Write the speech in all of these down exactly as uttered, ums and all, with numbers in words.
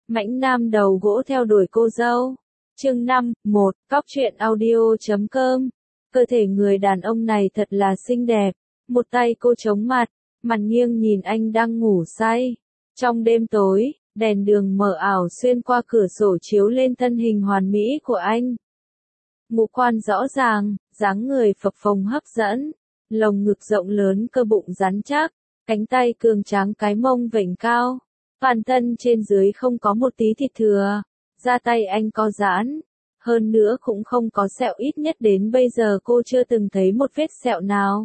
Mãnh nam đầu gỗ theo đuổi cô dâu. Chương năm, một, cóc truyện audio chấm com. Cơ thể người đàn ông này thật là xinh đẹp. Một tay cô chống mặt, mặt nghiêng nhìn anh đang ngủ say. Trong đêm tối, đèn đường mờ ảo xuyên qua cửa sổ chiếu lên thân hình hoàn mỹ của anh. Ngũ quan rõ ràng, dáng người phập phồng hấp dẫn, lồng ngực rộng lớn, cơ bụng rắn chắc, cánh tay cường tráng, cái mông vểnh cao. Toàn thân trên dưới không có một tí thịt thừa, da tay anh có giãn, hơn nữa cũng không có sẹo, ít nhất đến bây giờ cô chưa từng thấy một vết sẹo nào.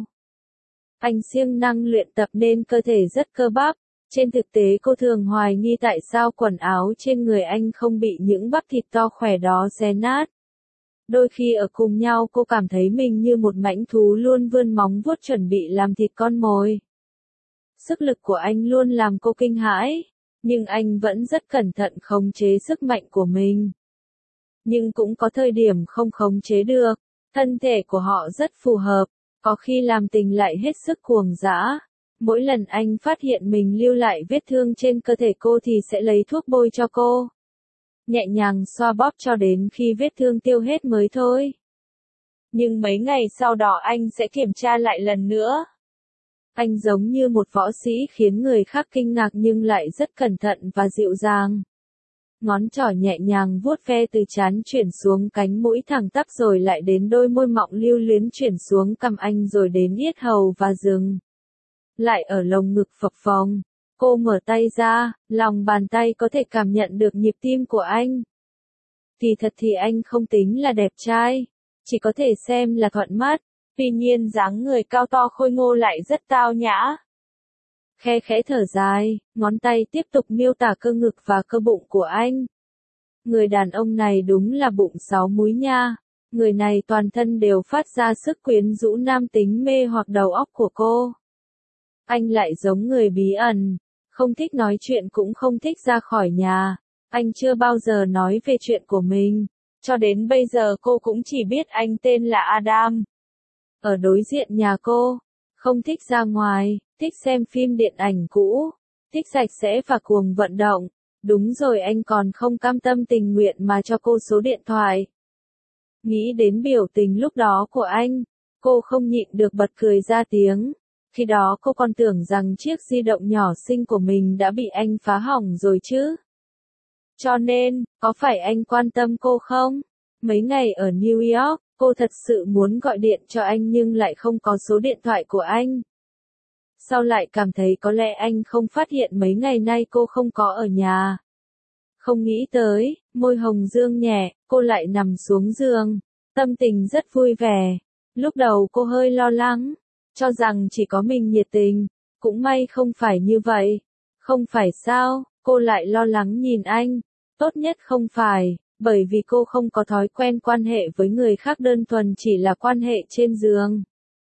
Anh siêng năng luyện tập nên cơ thể rất cơ bắp, trên thực tế cô thường hoài nghi tại sao quần áo trên người anh không bị những bắp thịt to khỏe đó xé nát. Đôi khi ở cùng nhau cô cảm thấy mình như một mãnh thú luôn vươn móng vuốt chuẩn bị làm thịt con mồi. Sức lực của anh luôn làm cô kinh hãi, nhưng anh vẫn rất cẩn thận khống chế sức mạnh của mình. Nhưng cũng có thời điểm không khống chế được, thân thể của họ rất phù hợp, có khi làm tình lại hết sức cuồng dã. Mỗi lần anh phát hiện mình lưu lại vết thương trên cơ thể cô thì sẽ lấy thuốc bôi cho cô. Nhẹ nhàng xoa bóp cho đến khi vết thương tiêu hết mới thôi. Nhưng mấy ngày sau đó anh sẽ kiểm tra lại lần nữa. Anh giống như một võ sĩ khiến người khác kinh ngạc nhưng lại rất cẩn thận và dịu dàng. Ngón trỏ nhẹ nhàng vuốt ve từ trán chuyển xuống cánh mũi thẳng tắp rồi lại đến đôi môi mọng lưu luyến chuyển xuống cằm anh rồi đến yết hầu và dừng lại ở lồng ngực phập phồng. Cô mở tay ra, lòng bàn tay có thể cảm nhận được nhịp tim của anh. Kỳ thật thì anh không tính là đẹp trai, chỉ có thể xem là thuận mắt, tuy nhiên dáng người cao to khôi ngô lại rất tao nhã. Khe khẽ thở dài, ngón tay tiếp tục miêu tả cơ ngực và cơ bụng của anh. Người đàn ông này đúng là bụng sáu múi nha, người này toàn thân đều phát ra sức quyến rũ nam tính mê hoặc đầu óc của cô. Anh lại giống người bí ẩn, không thích nói chuyện cũng không thích ra khỏi nhà, anh chưa bao giờ nói về chuyện của mình, cho đến bây giờ cô cũng chỉ biết anh tên là Adam. Ở đối diện nhà cô, không thích ra ngoài, thích xem phim điện ảnh cũ, thích sạch sẽ và cuồng vận động, đúng rồi anh còn không cam tâm tình nguyện mà cho cô số điện thoại. Nghĩ đến biểu tình lúc đó của anh, cô không nhịn được bật cười ra tiếng. Khi đó cô còn tưởng rằng chiếc di động nhỏ xinh của mình đã bị anh phá hỏng rồi chứ. Cho nên, có phải anh quan tâm cô không? Mấy ngày ở New York, cô thật sự muốn gọi điện cho anh nhưng lại không có số điện thoại của anh. Sau lại cảm thấy có lẽ anh không phát hiện mấy ngày nay cô không có ở nhà. Không nghĩ tới, môi hồng dương nhẹ, cô lại nằm xuống giường, tâm tình rất vui vẻ. Lúc đầu cô hơi lo lắng, cho rằng chỉ có mình nhiệt tình, cũng may không phải như vậy. Không phải sao, cô lại lo lắng nhìn anh, tốt nhất không phải, bởi vì cô không có thói quen quan hệ với người khác đơn thuần chỉ là quan hệ trên giường.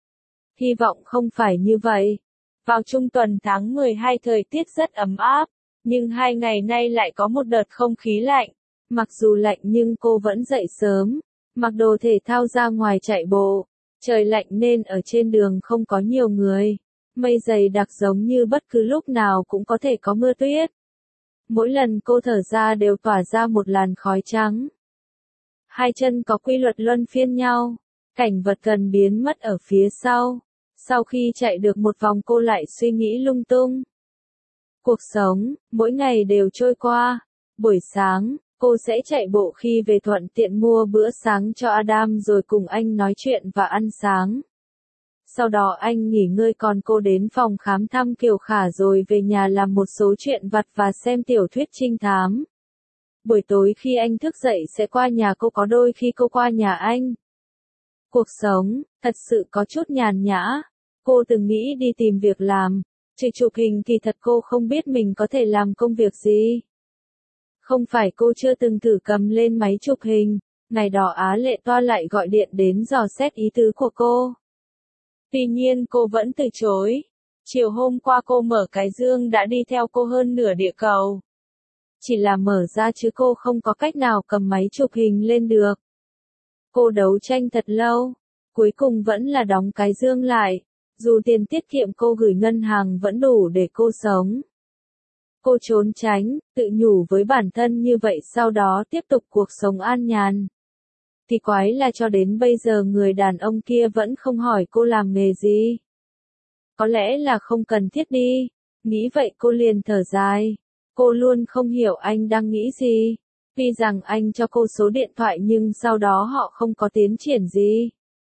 Hy vọng không phải như vậy. Vào trung tuần tháng mười hai thời tiết rất ấm áp, nhưng hai ngày nay lại có một đợt không khí lạnh. Mặc dù lạnh nhưng cô vẫn dậy sớm, mặc đồ thể thao ra ngoài chạy bộ. Trời lạnh nên ở trên đường không có nhiều người, mây dày đặc giống như bất cứ lúc nào cũng có thể có mưa tuyết. Mỗi lần cô thở ra đều tỏa ra một làn khói trắng. Hai chân có quy luật luân phiên nhau, cảnh vật gần biến mất ở phía sau. Sau khi chạy được một vòng cô lại suy nghĩ lung tung. Cuộc sống, mỗi ngày đều trôi qua. Buổi sáng, cô sẽ chạy bộ khi về thuận tiện mua bữa sáng cho Adam rồi cùng anh nói chuyện và ăn sáng. Sau đó anh nghỉ ngơi còn cô đến phòng khám thăm Kiều Khả rồi về nhà làm một số chuyện vặt và xem tiểu thuyết trinh thám. Buổi tối khi anh thức dậy sẽ qua nhà cô, có đôi khi cô qua nhà anh. Cuộc sống, thật sự có chút nhàn nhã. Cô từng nghĩ đi tìm việc làm, trừ chụp hình thì thật cô không biết mình có thể làm công việc gì. Không phải cô chưa từng thử cầm lên máy chụp hình, ngày đó Á Lệ Toa lại gọi điện đến dò xét ý tứ của cô. Tuy nhiên cô vẫn từ chối. Chiều hôm qua cô mở cái dương đã đi theo cô hơn nửa địa cầu. Chỉ là mở ra chứ cô không có cách nào cầm máy chụp hình lên được. Cô đấu tranh thật lâu, cuối cùng vẫn là đóng cái dương lại, dù tiền tiết kiệm cô gửi ngân hàng vẫn đủ để cô sống. Cô trốn tránh, tự nhủ với bản thân như vậy sau đó tiếp tục cuộc sống an nhàn. Thì quái là cho đến bây giờ người đàn ông kia vẫn không hỏi cô làm nghề gì. Có lẽ là không cần thiết đi. Nghĩ vậy cô liền thở dài. Cô luôn không hiểu anh đang nghĩ gì. Tuy rằng anh cho cô số điện thoại nhưng sau đó họ không có tiến triển gì.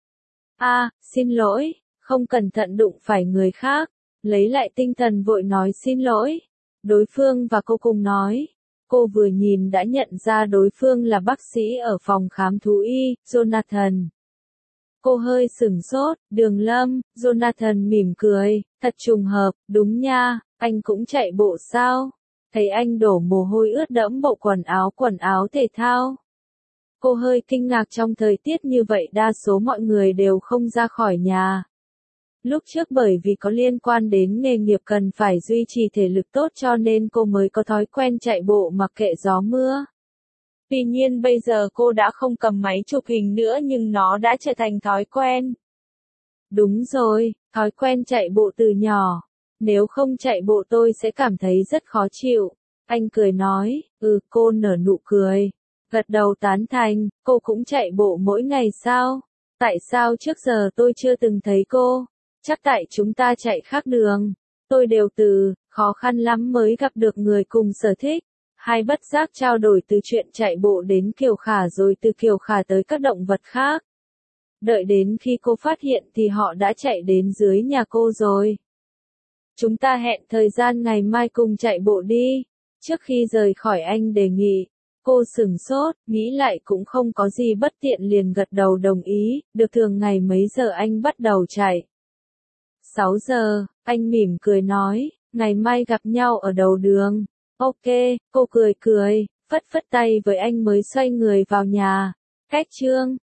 À, xin lỗi, không cẩn thận đụng phải người khác. Lấy lại tinh thần vội nói xin lỗi. Đối phương và cô cùng nói. Cô vừa nhìn đã nhận ra đối phương là bác sĩ ở phòng khám thú y, Jonathan. Cô hơi sửng sốt, Đường Lâm, Jonathan mỉm cười, thật trùng hợp, đúng nha, anh cũng chạy bộ sao? Thấy anh đổ mồ hôi ướt đẫm bộ quần áo quần áo thể thao. Cô hơi kinh ngạc trong thời tiết như vậy đa số mọi người đều không ra khỏi nhà. Lúc trước bởi vì có liên quan đến nghề nghiệp cần phải duy trì thể lực tốt cho nên cô mới có thói quen chạy bộ mặc kệ gió mưa. Tuy nhiên bây giờ cô đã không cầm máy chụp hình nữa nhưng nó đã trở thành thói quen. Đúng rồi, thói quen chạy bộ từ nhỏ. Nếu không chạy bộ tôi sẽ cảm thấy rất khó chịu. Anh cười nói, ừ cô nở nụ cười. Gật đầu tán thành, cô cũng chạy bộ mỗi ngày sao? Tại sao trước giờ tôi chưa từng thấy cô? Chắc tại chúng ta chạy khác đường. Tôi đều từ, khó khăn lắm mới gặp được người cùng sở thích. Hai bất giác trao đổi từ chuyện chạy bộ đến Kiều Khả rồi từ Kiều Khả tới các động vật khác. Đợi đến khi cô phát hiện thì họ đã chạy đến dưới nhà cô rồi. Chúng ta hẹn thời gian ngày mai cùng chạy bộ đi. Trước khi rời khỏi anh đề nghị. Cô sửng sốt, nghĩ lại cũng không có gì bất tiện liền gật đầu đồng ý, được thường ngày mấy giờ anh bắt đầu chạy. sáu giờ, anh mỉm cười nói, ngày mai gặp nhau ở đầu đường. Ok, cô cười cười, phất phất tay với anh mới xoay người vào nhà. Cách chương